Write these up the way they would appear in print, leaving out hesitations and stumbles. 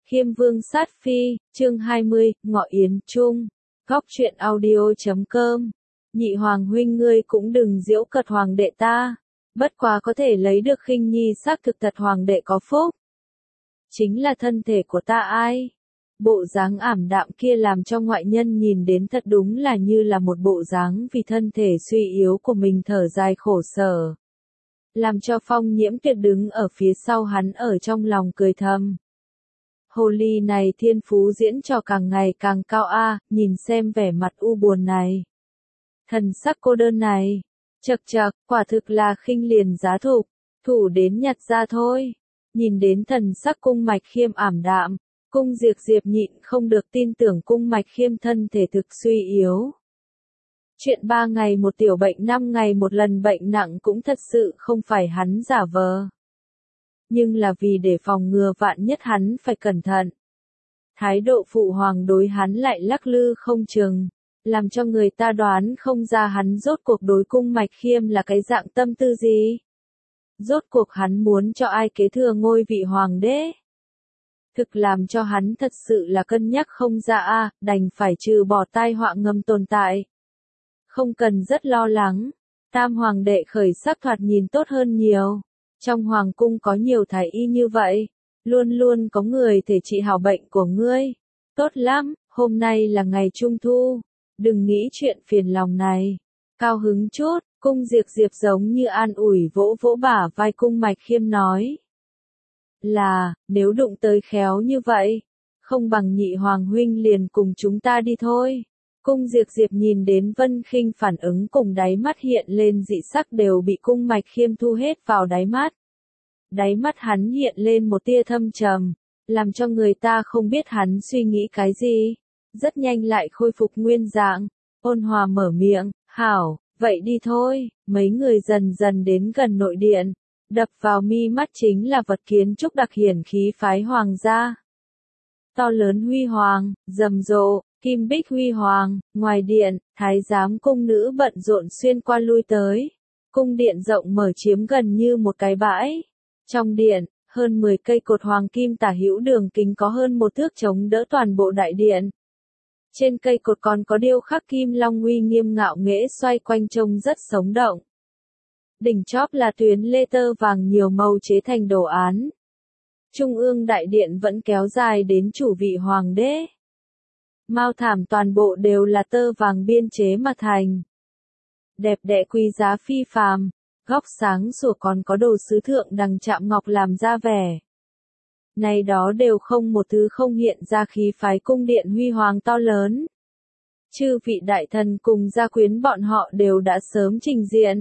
Khiêm Vương sát phi, chương 20, Ngọ Yến Trung. Góc truyện audio.com. Nhị hoàng huynh ngươi cũng đừng giễu cợt hoàng đệ ta. Bất quá có thể lấy được khinh nhi xác thực thật hoàng đệ có phúc. Chính là thân thể của ta ai? Bộ dáng ảm đạm kia làm cho ngoại nhân nhìn đến thật đúng là như là một bộ dáng vì thân thể suy yếu của mình thở dài khổ sở. Làm cho Phong Nhiễm Tuyệt đứng ở phía sau hắn ở trong lòng cười thầm. Hồ ly này thiên phú diễn trò càng ngày càng cao a, nhìn xem vẻ mặt u buồn này. Thần sắc cô đơn này, chậc chậc, quả thực là khinh liền giá thục, thủ đến nhặt ra thôi. Nhìn đến thần sắc Cung Mạch Khiêm ảm đạm, Cung Diệp nhịn không được tin tưởng Cung Mạch Khiêm thân thể thực suy yếu. Chuyện 3 ngày một tiểu bệnh 5 ngày một lần bệnh nặng cũng thật sự không phải hắn giả vờ. Nhưng là vì để phòng ngừa vạn nhất hắn phải cẩn thận. Thái độ phụ hoàng đối hắn lại lắc lư không chừng, làm cho người ta đoán không ra hắn rốt cuộc đối Cung Mạch Khiêm là cái dạng tâm tư gì. Rốt cuộc hắn muốn cho ai kế thừa ngôi vị hoàng đế. Thực làm cho hắn thật sự là cân nhắc không ra a, đành phải trừ bỏ tai họa ngầm tồn tại. Không cần rất lo lắng, tam hoàng đệ khởi sắc thoạt nhìn tốt hơn nhiều. Trong hoàng cung có nhiều thái y như vậy, luôn luôn có người thể trị hảo bệnh của ngươi. Tốt lắm, hôm nay là ngày Trung Thu, đừng nghĩ chuyện phiền lòng này. Cao hứng chút, Cung Diệp giống như an ủi vỗ vỗ bả vai Cung Mạch Khiêm nói. Là, nếu đụng tới khéo như vậy, không bằng nhị hoàng huynh liền cùng chúng ta đi thôi. Cung Diệp nhìn đến Vân Khinh phản ứng cùng đáy mắt hiện lên dị sắc đều bị Cung Mạch Khiêm thu hết vào đáy mắt. Đáy mắt hắn hiện lên một tia thâm trầm, làm cho người ta không biết hắn suy nghĩ cái gì. Rất nhanh lại khôi phục nguyên dạng, ôn hòa mở miệng, hảo, vậy đi thôi. Mấy người dần dần đến gần nội điện, đập vào mi mắt chính là vật kiến trúc đặc hiển khí phái hoàng gia. To lớn huy hoàng, rầm rộ, kim bích huy hoàng, ngoài điện, thái giám cung nữ bận rộn xuyên qua lui tới. Cung điện rộng mở chiếm gần như một cái bãi. Trong điện, hơn 10 cây cột hoàng kim tả hữu đường kính có hơn một thước chống đỡ toàn bộ đại điện. Trên cây cột còn có điêu khắc kim long uy nghiêm ngạo nghễ xoay quanh trông rất sống động. Đỉnh chóp là tuyến lê tơ vàng nhiều màu chế thành đồ án. Trung ương đại điện vẫn kéo dài đến chủ vị hoàng đế. Mao thảm toàn bộ đều là tơ vàng biên chế mà thành. Đẹp đẽ quý giá phi phàm, góc sáng sủa còn có đồ sứ thượng đằng chạm ngọc làm ra vẻ. Này đó đều không một thứ không hiện ra khí phái cung điện huy hoàng to lớn. Chư vị đại thần cùng gia quyến bọn họ đều đã sớm trình diện.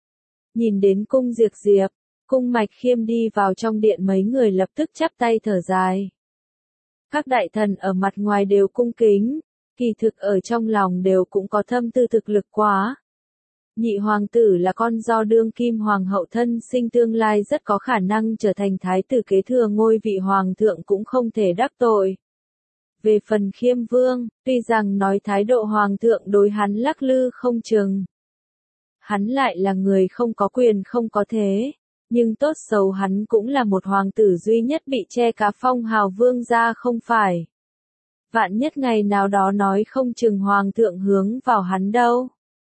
Nhìn đến Cung Diệp, Cung Mạch Khiêm đi vào trong điện mấy người lập tức chắp tay thở dài. Các đại thần ở mặt ngoài đều cung kính, kỳ thực ở trong lòng đều cũng có thâm tư thực lực quá. Nhị hoàng tử là con do đương kim hoàng hậu thân sinh tương lai rất có khả năng trở thành thái tử kế thừa ngôi vị hoàng thượng cũng không thể đắc tội. Về phần Khiêm Vương, tuy rằng nói thái độ hoàng thượng đối hắn lắc lư không chừng. Hắn lại là người không có quyền không có thế, nhưng tốt xấu hắn cũng là một hoàng tử duy nhất bị che cả phong hào vương gia không phải. Vạn nhất ngày nào đó nói không chừng hoàng thượng hướng vào hắn đâu.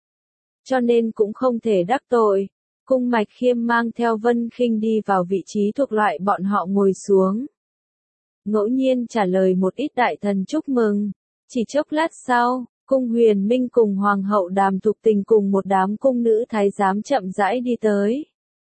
Cho nên cũng không thể đắc tội. Cung Mạch Khiêm mang theo Vân Khinh đi vào vị trí thuộc loại bọn họ ngồi xuống. Ngẫu nhiên trả lời một ít đại thần chúc mừng. Chỉ chốc lát sau, Cung Huyền Minh cùng Hoàng hậu Đàm Thục Tình cùng một đám cung nữ thái giám chậm rãi đi tới.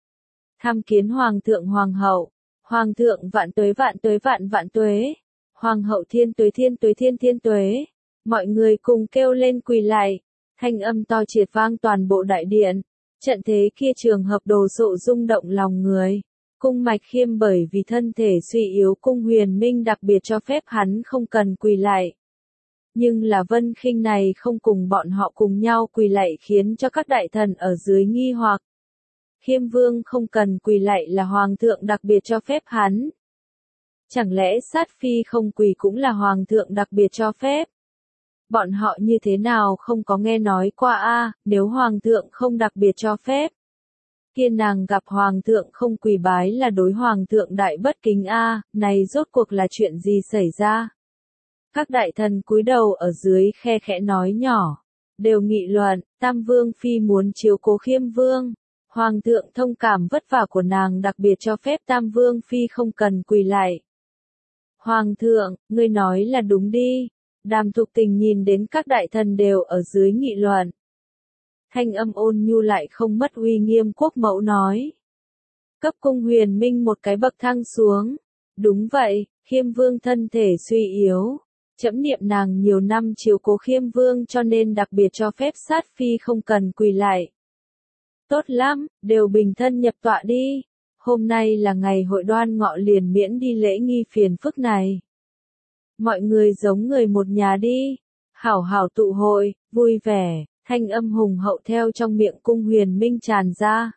Tham kiến Hoàng thượng Hoàng hậu. Hoàng thượng vạn tuế vạn tuế vạn vạn tuế. Hoàng hậu thiên tuế thiên tuế thiên thiên tuế. Mọi người cùng kêu lên quỳ lại. Thanh âm to triệt vang toàn bộ đại điện. Trận thế kia trường hợp đồ sộ rung động lòng người. Cung Mạch Khiêm bởi vì thân thể suy yếu Cung Huyền Minh đặc biệt cho phép hắn không cần quỳ lại. Nhưng là Vân Khinh này không cùng bọn họ cùng nhau quỳ lạy khiến cho các đại thần ở dưới nghi hoặc. Khiêm Vương không cần quỳ lạy là hoàng thượng đặc biệt cho phép hắn. Chẳng lẽ sát phi không quỳ cũng là hoàng thượng đặc biệt cho phép? Bọn họ như thế nào không có nghe nói qua a, nếu hoàng thượng không đặc biệt cho phép. Kia nàng gặp hoàng thượng không quỳ bái là đối hoàng thượng đại bất kính a, này rốt cuộc là chuyện gì xảy ra? Các đại thần cúi đầu ở dưới khe khẽ nói nhỏ, đều nghị luận, Tam Vương Phi muốn chiếu cố Khiêm Vương. Hoàng thượng thông cảm vất vả của nàng đặc biệt cho phép Tam Vương Phi không cần quỳ lại. Hoàng thượng, ngươi nói là đúng đi. Đàm Thục Tình nhìn đến các đại thần đều ở dưới nghị luận. Thanh âm ôn nhu lại không mất uy nghiêm quốc mẫu nói. Cấp Cung Huyền Minh một cái bậc thang xuống. Đúng vậy, Khiêm Vương thân thể suy yếu. Trẫm niệm nàng nhiều năm chiếu cố Khiêm Vương cho nên đặc biệt cho phép sát phi không cần quỳ lại. Tốt lắm, đều bình thân nhập tọa đi. Hôm nay là ngày hội Đoan Ngọ liền miễn đi lễ nghi phiền phức này. Mọi người giống người một nhà đi. Hảo hảo tụ hội, vui vẻ, thanh âm hùng hậu theo trong miệng Cung Huyền Minh tràn ra.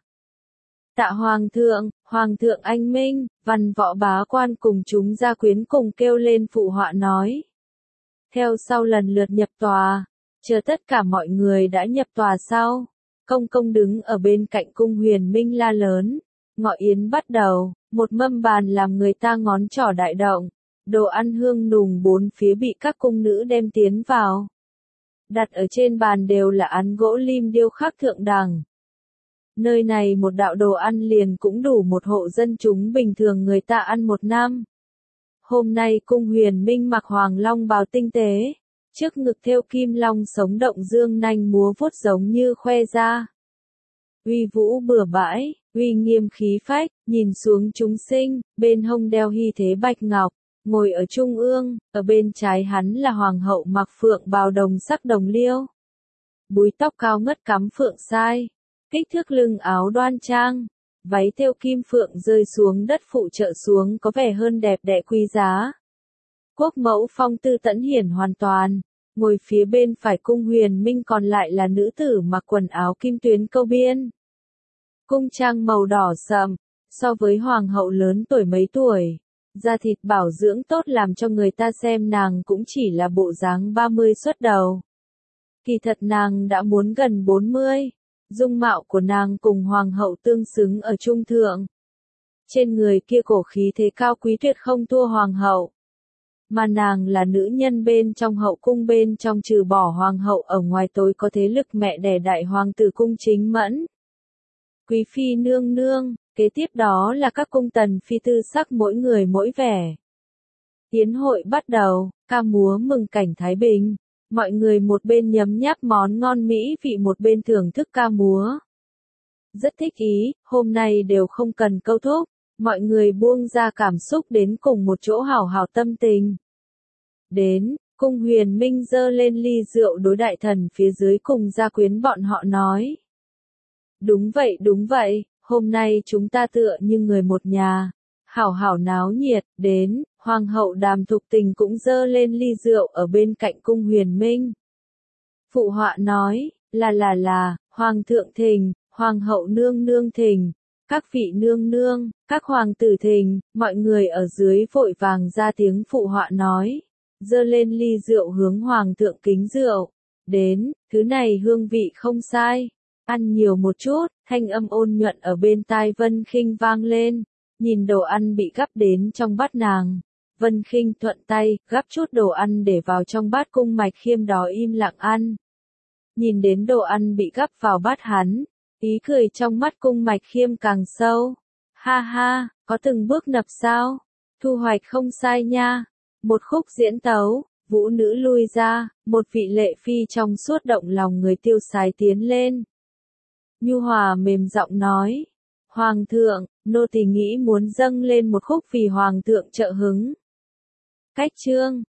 Tạ Hoàng thượng anh minh, văn võ bá quan cùng chúng gia quyến cùng kêu lên phụ họa nói. Theo sau lần lượt nhập tòa, chờ tất cả mọi người đã nhập tòa sau, công công đứng ở bên cạnh Cung Huyền Minh la lớn, ngọ yến bắt đầu, một mâm bàn làm người ta ngón trỏ đại động, đồ ăn hương nùng bốn phía bị các cung nữ đem tiến vào. Đặt ở trên bàn đều là án gỗ lim điêu khắc thượng đẳng. Nơi này một đạo đồ ăn liền cũng đủ một hộ dân chúng bình thường người ta ăn một năm. Hôm nay Cung Huyền Minh mặc hoàng long bào tinh tế, trước ngực thêu kim long sống động dương nanh múa vuốt giống như khoe ra. Uy vũ bừa bãi, uy nghiêm khí phách, nhìn xuống chúng sinh, bên hông đeo hy thế bạch ngọc, ngồi ở trung ương, ở bên trái hắn là hoàng hậu mặc phượng bào đồng sắc đồng liêu. Búi tóc cao ngất cắm phượng sai, kích thước lưng áo đoan trang, váy thêu kim phượng rơi xuống đất phụ trợ xuống có vẻ hơn đẹp đẽ quý giá. Quốc mẫu phong tư tẫn hiển hoàn toàn, ngồi phía bên phải Cung Huyền Minh còn lại là nữ tử mặc quần áo kim tuyến câu biên. Cung trang màu đỏ sậm, so với hoàng hậu lớn tuổi mấy tuổi, da thịt bảo dưỡng tốt làm cho người ta xem nàng cũng chỉ là bộ dáng 30 xuất đầu. Kỳ thật nàng đã muốn gần 40. Dung mạo của nàng cùng hoàng hậu tương xứng ở trung thượng. Trên người kia cổ khí thế cao quý tuyệt không thua hoàng hậu. Mà nàng là nữ nhân bên trong hậu cung bên trong trừ bỏ hoàng hậu ở ngoài tối có thế lực mẹ đẻ đại hoàng tử Cung Chính Mẫn. Quý phi nương nương, kế tiếp đó là các cung tần phi tư sắc mỗi người mỗi vẻ. Yến hội bắt đầu, ca múa mừng cảnh Thái Bình. Mọi người một bên nhấm nháp món ngon mỹ vị một bên thưởng thức ca múa. Rất thích ý, hôm nay đều không cần câu thúc, mọi người buông ra cảm xúc đến cùng một chỗ hào hào tâm tình. Đến, Cung Huyền Minh giơ lên ly rượu đối đại thần phía dưới cùng gia quyến bọn họ nói. Đúng vậy, hôm nay chúng ta tựa như người một nhà, hảo hảo náo nhiệt, đến. Hoàng hậu Đàm Thục Tình cũng dơ lên ly rượu ở bên cạnh Cung Huyền Minh. Phụ họa nói, là, Hoàng thượng thỉnh, Hoàng hậu nương nương thỉnh, các vị nương nương, các hoàng tử thỉnh, mọi người ở dưới vội vàng ra tiếng phụ họa nói, dơ lên ly rượu hướng Hoàng thượng kính rượu. Đến, thứ này hương vị không sai, ăn nhiều một chút, thanh âm ôn nhuận ở bên tai Vân Khinh vang lên, nhìn đồ ăn bị gắp đến trong bát nàng. Vân Khinh thuận tay, gắp chút đồ ăn để vào trong bát Cung Mạch Khiêm đó im lặng ăn. Nhìn đến đồ ăn bị gắp vào bát hắn, ý cười trong mắt Cung Mạch Khiêm càng sâu. Ha ha, có từng bước nập sao? Thu hoạch không sai nha. Một khúc diễn tấu, vũ nữ lui ra, một vị lệ phi trong suốt động lòng người tiêu sái tiến lên. Nhu hòa mềm giọng nói, Hoàng thượng, nô tỳ nghĩ muốn dâng lên một khúc vì Hoàng thượng trợ hứng. Cách chương